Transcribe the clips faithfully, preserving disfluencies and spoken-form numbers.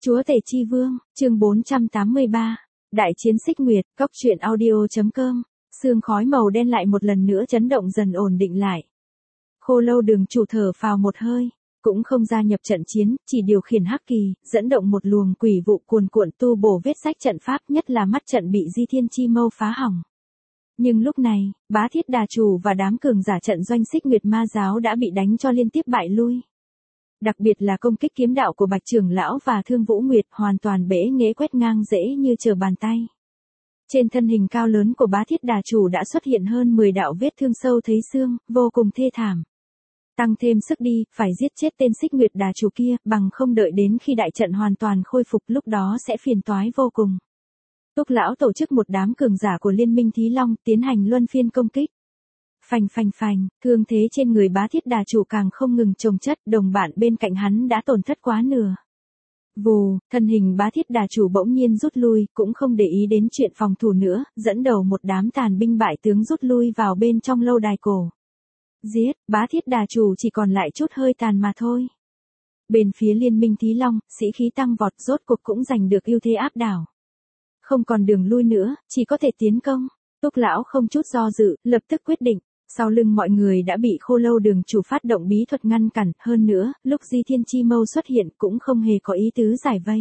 Chúa Tể Chi Vương, chương bốn trăm tám mươi ba. Đại chiến xích nguyệt, cóc truyện audio.com. Sương khói màu đen lại một lần nữa chấn động dần ổn định lại. Khô Lâu Đường chủ thở phào một hơi, cũng không gia nhập trận chiến, chỉ điều khiển hắc kỳ, dẫn động một luồng quỷ vụ cuồn cuộn tu bổ vết sách trận pháp, nhất là mắt trận bị Di Thiên Chi Mâu phá hỏng. Nhưng lúc này, Bá Thiết Đà chủ và đám cường giả trận doanh xích nguyệt ma giáo đã bị đánh cho liên tiếp bại lui. Đặc biệt là công kích kiếm đạo của Bạch trưởng lão và Thương Vũ Nguyệt hoàn toàn bẽ nghễ quét ngang dễ như trở bàn tay. Trên thân hình cao lớn của Bá Thiết Đà chủ đã xuất hiện hơn mười đạo vết thương sâu thấy xương, vô cùng thê thảm. Tăng thêm sức đi, phải giết chết tên xích nguyệt đà chủ kia, bằng không đợi đến khi đại trận hoàn toàn khôi phục lúc đó sẽ phiền toái vô cùng. Túc lão tổ chức một đám cường giả của Liên minh Thí Long tiến hành luân phiên công kích. Phành phành phành, thương thế trên người Bá Thiết Đà chủ càng không ngừng chồng chất, đồng bạn bên cạnh hắn đã tổn thất quá nửa. Vù, thân hình Bá Thiết Đà chủ bỗng nhiên rút lui, cũng không để ý đến chuyện phòng thủ nữa, dẫn đầu một đám tàn binh bại tướng rút lui vào bên trong lâu đài cổ. Giết, Bá Thiết Đà chủ chỉ còn lại chút hơi tàn mà thôi. Bên phía Liên minh Thí Long, sĩ khí tăng vọt, rốt cuộc cũng giành được ưu thế áp đảo. Không còn đường lui nữa, chỉ có thể tiến công. Túc lão không chút do dự, lập tức quyết định. Sau lưng mọi người đã bị Khô Lâu Đường chủ phát động bí thuật ngăn cản, hơn nữa, lúc Di Thiên Chi Mâu xuất hiện cũng không hề có ý tứ giải vây.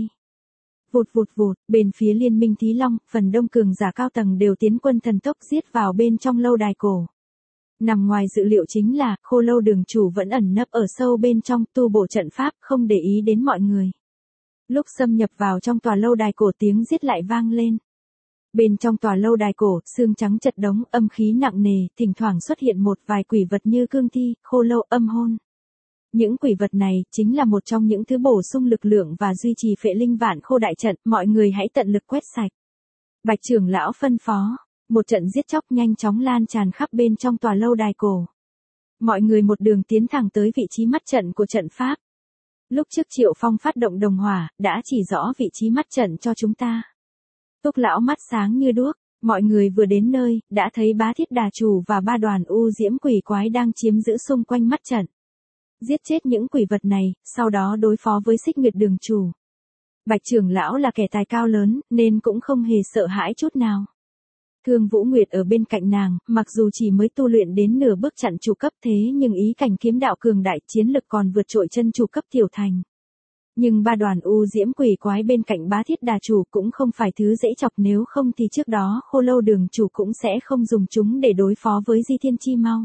Vụt vụt vụt, bên phía Liên minh Thí Long, phần đông cường giả cao tầng đều tiến quân thần tốc giết vào bên trong lâu đài cổ. Nằm ngoài dự liệu chính là, Khô Lâu Đường chủ vẫn ẩn nấp ở sâu bên trong tu bổ trận pháp, không để ý đến mọi người. Lúc xâm nhập vào trong tòa lâu đài cổ tiếng giết lại vang lên. Bên trong tòa lâu đài cổ, xương trắng chật đống, âm khí nặng nề, thỉnh thoảng xuất hiện một vài quỷ vật như cương thi, khô lâu, âm hôn. Những quỷ vật này, chính là một trong những thứ bổ sung lực lượng và duy trì phệ linh vạn khô đại trận, mọi người hãy tận lực quét sạch. Bạch trưởng lão phân phó, một trận giết chóc nhanh chóng lan tràn khắp bên trong tòa lâu đài cổ. Mọi người một đường tiến thẳng tới vị trí mắt trận của trận pháp. Lúc trước Triệu Phong phát động đồng hỏa, đã chỉ rõ vị trí mắt trận cho chúng ta. Túc lão mắt sáng như đuốc, mọi người vừa đến nơi, đã thấy Bá Thiết Đà chủ và ba đoàn u diễm quỷ quái đang chiếm giữ xung quanh mắt trận. Giết chết những quỷ vật này, sau đó đối phó với xích nguyệt đường chủ. Bạch trưởng lão là kẻ tài cao lớn, nên cũng không hề sợ hãi chút nào. Thương Vũ Nguyệt ở bên cạnh nàng, mặc dù chỉ mới tu luyện đến nửa bước chặn chủ cấp thế nhưng ý cảnh kiếm đạo cường đại chiến lực còn vượt trội chân chủ cấp tiểu thành. Nhưng ba đoàn u diễm quỷ quái bên cạnh Bá Thiết Đà chủ cũng không phải thứ dễ chọc, nếu không thì trước đó Khô Lâu Đường chủ cũng sẽ không dùng chúng để đối phó với Di Thiên Chi Mâu.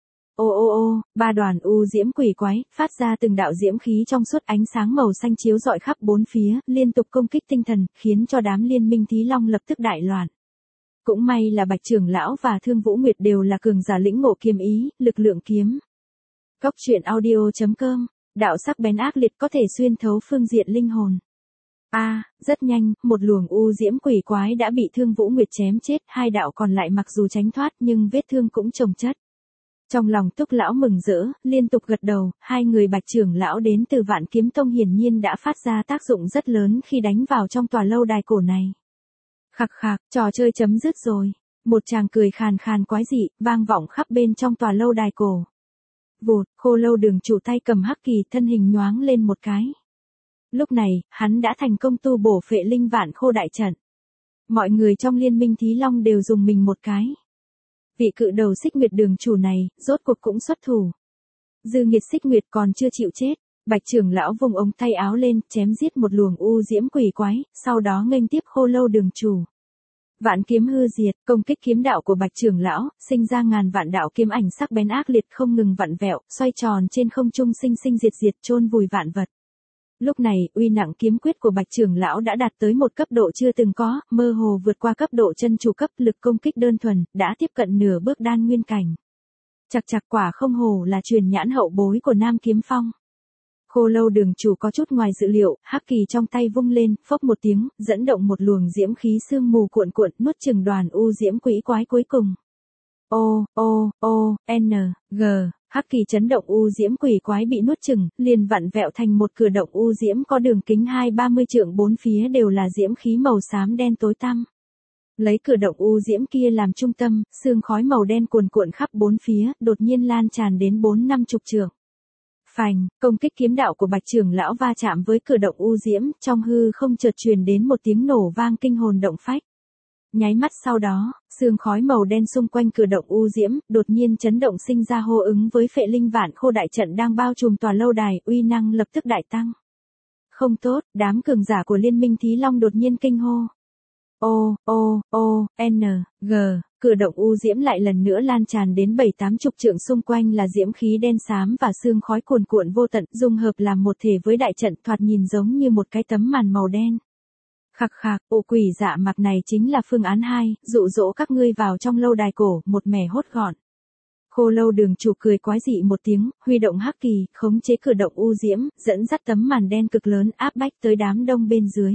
Ô ô ô, ba đoàn u diễm quỷ quái, phát ra từng đạo diễm khí trong suốt ánh sáng màu xanh chiếu rọi khắp bốn phía, liên tục công kích tinh thần, khiến cho đám Liên minh Thí Long lập tức đại loạn. Cũng may là Bạch trưởng lão và Thương Vũ Nguyệt đều là cường giả lĩnh ngộ kiếm ý, lực lượng kiếm. Cóc truyện audio.com. Đạo sắc bén ác liệt có thể xuyên thấu phương diện linh hồn. A, à, rất nhanh, một luồng u diễm quỷ quái đã bị Thương Vũ Nguyệt chém chết, hai đạo còn lại mặc dù tránh thoát nhưng vết thương cũng chồng chất. Trong lòng Túc lão mừng rỡ, liên tục gật đầu, hai người Bạch trưởng lão đến từ Vạn Kiếm Tông hiển nhiên đã phát ra tác dụng rất lớn khi đánh vào trong tòa lâu đài cổ này. Khặc khặc, trò chơi chấm dứt rồi. Một chàng cười khàn khàn quái dị, vang vọng khắp bên trong tòa lâu đài cổ. Vụt, Khô Lâu Đường chủ tay cầm hắc kỳ, thân hình nhoáng lên một cái. Lúc này, hắn đã thành công tu bổ phệ linh vạn khô đại trận. Mọi người trong Liên minh Thí Long đều dùng mình một cái. Vị cự đầu xích nguyệt đường chủ này, rốt cuộc cũng xuất thủ. Dư nghiệt xích nguyệt còn chưa chịu chết. Bạch trưởng lão vùng ống tay áo lên, chém giết một luồng u diễm quỷ quái, sau đó nghênh tiếp Khô Lâu Đường chủ. Vạn kiếm hư diệt, công kích kiếm đạo của Bạch trưởng lão, sinh ra ngàn vạn đạo kiếm ảnh sắc bén ác liệt không ngừng vặn vẹo, xoay tròn trên không trung sinh sinh diệt diệt chôn vùi vạn vật. Lúc này, uy nặng kiếm quyết của Bạch trưởng lão đã đạt tới một cấp độ chưa từng có, mơ hồ vượt qua cấp độ chân chủ cấp, lực công kích đơn thuần, đã tiếp cận nửa bước đan nguyên cảnh. Chặt chặt quả không hồ là truyền nhãn hậu bối của Nam Kiếm Phong. Khô Lâu Đường chủ có chút ngoài dự liệu, hắc kỳ trong tay vung lên, phốc một tiếng, dẫn động một luồng diễm khí sương mù cuộn cuộn, nuốt chửng đoàn u diễm quỷ quái cuối cùng. O, O, O, N, G, hắc kỳ chấn động u diễm quỷ quái bị nuốt chửng, liền vặn vẹo thành một cửa động u diễm có đường kính hai ba mươi trượng, bốn phía đều là diễm khí màu xám đen tối tăm. Lấy cửa động u diễm kia làm trung tâm, sương khói màu đen cuồn cuộn khắp bốn phía, đột nhiên lan tràn đến bốn năm chục trượng. Phành, công kích kiếm đạo của Bạch trưởng lão va chạm với cử động u diễm, trong hư không chợt truyền đến một tiếng nổ vang kinh hồn động phách. Nháy mắt sau đó, sương khói màu đen xung quanh cử động u diễm, đột nhiên chấn động sinh ra hô ứng với phệ linh vạn khô đại trận đang bao trùm tòa lâu đài, uy năng lập tức đại tăng. Không tốt, đám cường giả của Liên minh Thí Long đột nhiên kinh hô. O, O, O, N, G, cử động u diễm lại lần nữa lan tràn đến bảy tám chục trượng xung quanh là diễm khí đen xám và sương khói cuồn cuộn vô tận, dung hợp làm một thể với đại trận, thoạt nhìn giống như một cái tấm màn màu đen. Khặc khạc, ụ quỷ dạ mặc này chính là phương án hai, dụ dỗ các ngươi vào trong lâu đài cổ, một mẻ hốt gọn. Khô lâu đường chủ cười quái dị một tiếng, huy động hắc kỳ, khống chế cử động u diễm, dẫn dắt tấm màn đen cực lớn áp bách tới đám đông bên dưới.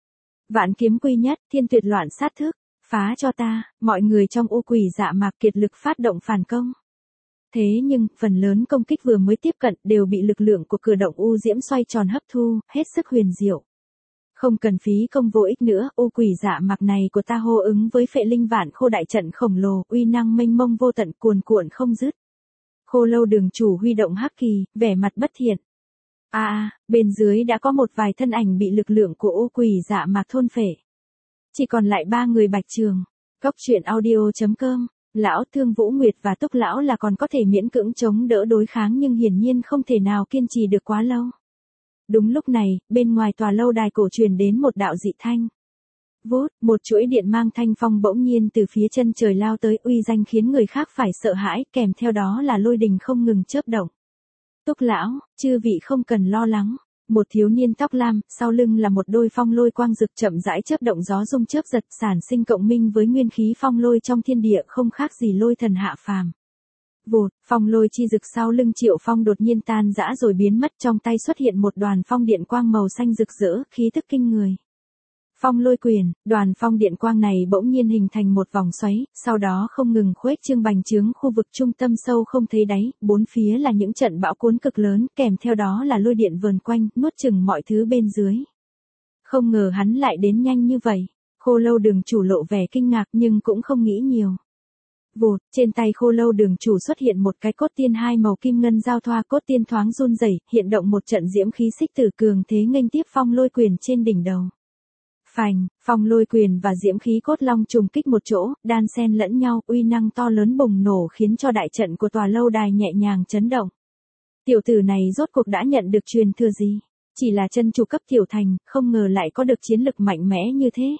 Vạn kiếm quy nhất, thiên tuyệt loạn sát thức, phá cho ta, mọi người trong u quỷ dạ mạc kiệt lực phát động phản công. Thế nhưng, phần lớn công kích vừa mới tiếp cận đều bị lực lượng của cử động u diễm xoay tròn hấp thu, hết sức huyền diệu. Không cần phí công vô ích nữa, u quỷ dạ mạc này của ta hô ứng với phệ linh vạn khô đại trận khổng lồ, uy năng mênh mông vô tận cuồn cuộn không dứt. Khô lâu đường chủ huy động hắc kỳ, vẻ mặt bất thiện. A à, bên dưới đã có một vài thân ảnh bị lực lượng của u quỷ dạ mạc thôn phệ. Chỉ còn lại ba người Bạch Trường. Cốc truyện audio chấm com, lão Thương Vũ Nguyệt và Túc lão là còn có thể miễn cưỡng chống đỡ đối kháng nhưng hiển nhiên không thể nào kiên trì được quá lâu. Đúng lúc này, bên ngoài tòa lâu đài cổ truyền đến một đạo dị thanh. Vút, một chuỗi điện mang thanh phong bỗng nhiên từ phía chân trời lao tới, uy danh khiến người khác phải sợ hãi, kèm theo đó là lôi đình không ngừng chớp động. Túc lão, chư vị không cần lo lắng. Một thiếu niên tóc lam, sau lưng là một đôi phong lôi quang rực chậm rãi chớp động, gió rung chớp giật, sản sinh cộng minh với nguyên khí phong lôi trong thiên địa, không khác gì lôi thần hạ phàm. Vụt, phong lôi chi rực sau lưng Triệu Phong đột nhiên tan rã rồi biến mất, trong tay xuất hiện một đoàn phong điện quang màu xanh rực rỡ, khí tức kinh người. Phong lôi quyền, đoàn phong điện quang này bỗng nhiên hình thành một vòng xoáy, sau đó không ngừng khuếch trương bành trướng khu vực trung tâm sâu không thấy đáy, bốn phía là những trận bão cuốn cực lớn, kèm theo đó là lôi điện vờn quanh, nuốt chửng mọi thứ bên dưới. Không ngờ hắn lại đến nhanh như vậy, Khô lâu đường chủ lộ vẻ kinh ngạc nhưng cũng không nghĩ nhiều. Vụt, trên tay khô lâu đường chủ xuất hiện một cái cốt tiên hai màu kim ngân giao thoa, cốt tiên thoáng run rẩy, hiện động một trận diễm khí xích tử cường thế nghênh tiếp phong lôi quyền trên đỉnh đầu. Phành, phong lôi quyền và diễm khí cốt long trùng kích một chỗ, đan xen lẫn nhau, uy năng to lớn bùng nổ khiến cho đại trận của tòa lâu đài nhẹ nhàng chấn động. Tiểu tử này rốt cuộc đã nhận được truyền thừa gì? Chỉ là chân chủ cấp tiểu thành, không ngờ lại có được chiến lực mạnh mẽ như thế.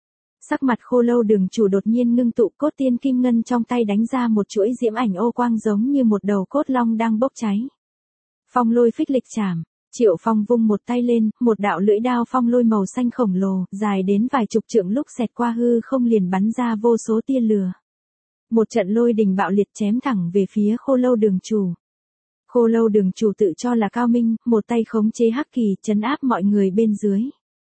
Sắc mặt khô lâu đường chủ đột nhiên ngưng tụ, cốt tiên kim ngân trong tay đánh ra một chuỗi diễm ảnh ô quang giống như một đầu cốt long đang bốc cháy. Phong lôi phích lịch chảm. Triệu Phong vung một tay lên, một đạo lưỡi đao phong lôi màu xanh khổng lồ, dài đến vài chục trượng lúc xẹt qua hư không liền bắn ra vô số tia lửa. Một trận lôi đình bạo liệt chém thẳng về phía khô lâu đường chủ. Khô lâu đường chủ tự cho là cao minh, một tay khống chế hắc kỳ, trấn áp mọi người bên dưới.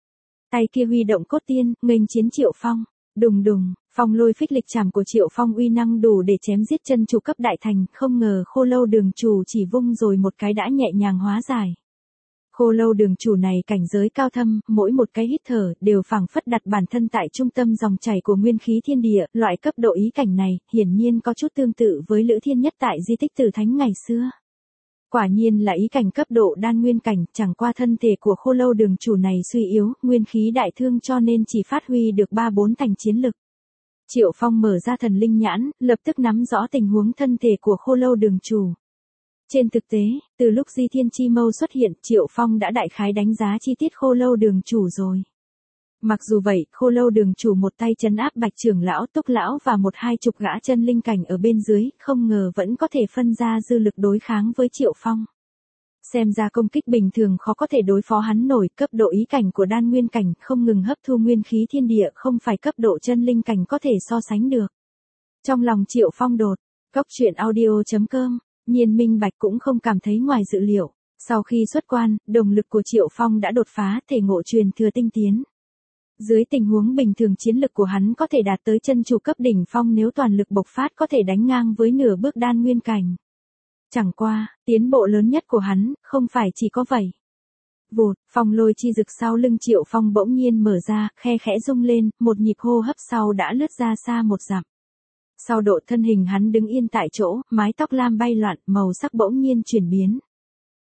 Tay kia huy động cốt tiên, nghênh chiến Triệu Phong. Đùng đùng, phong lôi phích lịch chảm của Triệu Phong uy năng đủ để chém giết chân chủ cấp đại thành, không ngờ khô lâu đường chủ chỉ vung rồi một cái đã nhẹ nhàng hóa giải. Khô lâu đường chủ này cảnh giới cao thâm, mỗi một cái hít thở đều phảng phất đặt bản thân tại trung tâm dòng chảy của nguyên khí thiên địa, loại cấp độ ý cảnh này, hiển nhiên có chút tương tự với Lữ Thiên Nhất tại di tích Tử Thánh ngày xưa. Quả nhiên là ý cảnh cấp độ đan nguyên cảnh, chẳng qua thân thể của khô lâu đường chủ này suy yếu, nguyên khí đại thương cho nên chỉ phát huy được ba bốn thành chiến lực. Triệu Phong mở ra thần linh nhãn, lập tức nắm rõ tình huống thân thể của khô lâu đường chủ. Trên thực tế, từ lúc Di Thiên Chi Mâu xuất hiện, Triệu Phong đã đại khái đánh giá chi tiết khô lâu đường chủ rồi. Mặc dù vậy, khô lâu đường chủ một tay trấn áp Bạch trưởng lão, Túc lão và một hai chục gã chân linh cảnh ở bên dưới, không ngờ vẫn có thể phân ra dư lực đối kháng với Triệu Phong. Xem ra công kích bình thường khó có thể đối phó hắn nổi, cấp độ ý cảnh của đan nguyên cảnh không ngừng hấp thu nguyên khí thiên địa, không phải cấp độ chân linh cảnh có thể so sánh được. Trong lòng Triệu Phong đột, cốc truyện audio chấm com, Nhiên Minh Bạch cũng không cảm thấy ngoài dự liệu. Sau khi xuất quan, đồng lực của Triệu Phong đã đột phá, thể ngộ truyền thừa tinh tiến. Dưới tình huống bình thường chiến lực của hắn có thể đạt tới chân chủ cấp đỉnh phong, nếu toàn lực bộc phát có thể đánh ngang với nửa bước đan nguyên cảnh. Chẳng qua, tiến bộ lớn nhất của hắn, không phải chỉ có vậy. Vụt, phong lôi chi rực sau lưng Triệu Phong bỗng nhiên mở ra, khe khẽ rung lên, một nhịp hô hấp sau đã lướt ra xa một dặm. Sau độ thân hình hắn đứng yên tại chỗ, mái tóc lam bay loạn, màu sắc bỗng nhiên chuyển biến.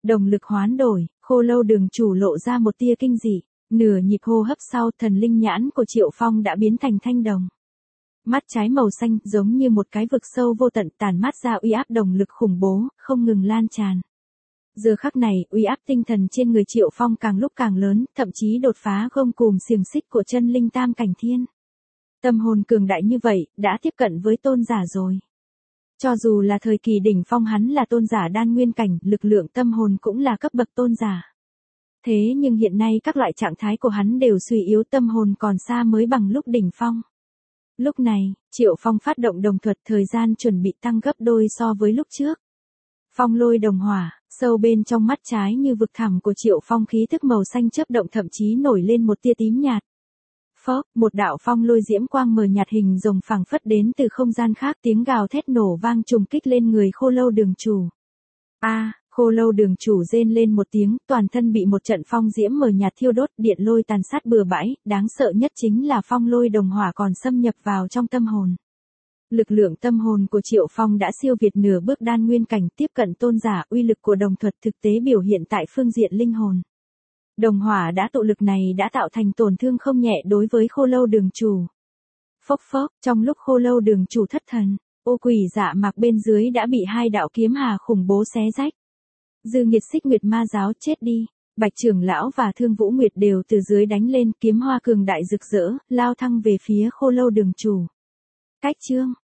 Đồng lực hoán đổi, Khô Lâu Đường chủ lộ ra một tia kinh dị, nửa nhịp hô hấp sau thần linh nhãn của Triệu Phong đã biến thành thanh đồng. Mắt trái màu xanh giống như một cái vực sâu vô tận tản mát ra uy áp đồng lực khủng bố, không ngừng lan tràn. Giờ khắc này, uy áp tinh thần trên người Triệu Phong càng lúc càng lớn, thậm chí đột phá gông cùm xiềng xích của chân linh tam cảnh thiên. Tâm hồn cường đại như vậy, đã tiếp cận với tôn giả rồi. Cho dù là thời kỳ đỉnh phong hắn là tôn giả đan nguyên cảnh, lực lượng tâm hồn cũng là cấp bậc tôn giả. Thế nhưng hiện nay các loại trạng thái của hắn đều suy yếu, tâm hồn còn xa mới bằng lúc đỉnh phong. Lúc này, Triệu Phong phát động đồng thuật, thời gian chuẩn bị tăng gấp đôi so với lúc trước. Phong lôi đồng hỏa, sâu bên trong mắt trái như vực thẳm của Triệu Phong khí thức màu xanh chớp động, thậm chí nổi lên một tia tím nhạt. Phốc, một đạo phong lôi diễm quang mờ nhạt hình rồng phẳng phất đến từ không gian khác, tiếng gào thét nổ vang trùng kích lên người Khô Lâu Đường chủ. A, à, Khô Lâu Đường chủ rên lên một tiếng, toàn thân bị một trận phong diễm mờ nhạt thiêu đốt, điện lôi tàn sát bừa bãi, đáng sợ nhất chính là phong lôi đồng hỏa còn xâm nhập vào trong tâm hồn. Lực lượng tâm hồn của Triệu Phong đã siêu việt nửa bước đan nguyên cảnh, tiếp cận tôn giả, uy lực của đồng thuật thực tế biểu hiện tại phương diện linh hồn. Đồng hỏa đã tụ lực này đã tạo thành tổn thương không nhẹ đối với Khô Lâu Đường chủ. Phốc phốc, trong lúc Khô Lâu Đường chủ thất thần, ô quỷ dạ mạc bên dưới đã bị hai đạo kiếm hà khủng bố xé rách. Dư Nghiệt Xích Nguyệt Ma giáo chết đi, Bạch trưởng lão và Thương Vũ Nguyệt đều từ dưới đánh lên, kiếm hoa cường đại rực rỡ, lao thăng về phía Khô Lâu Đường chủ. Cách chương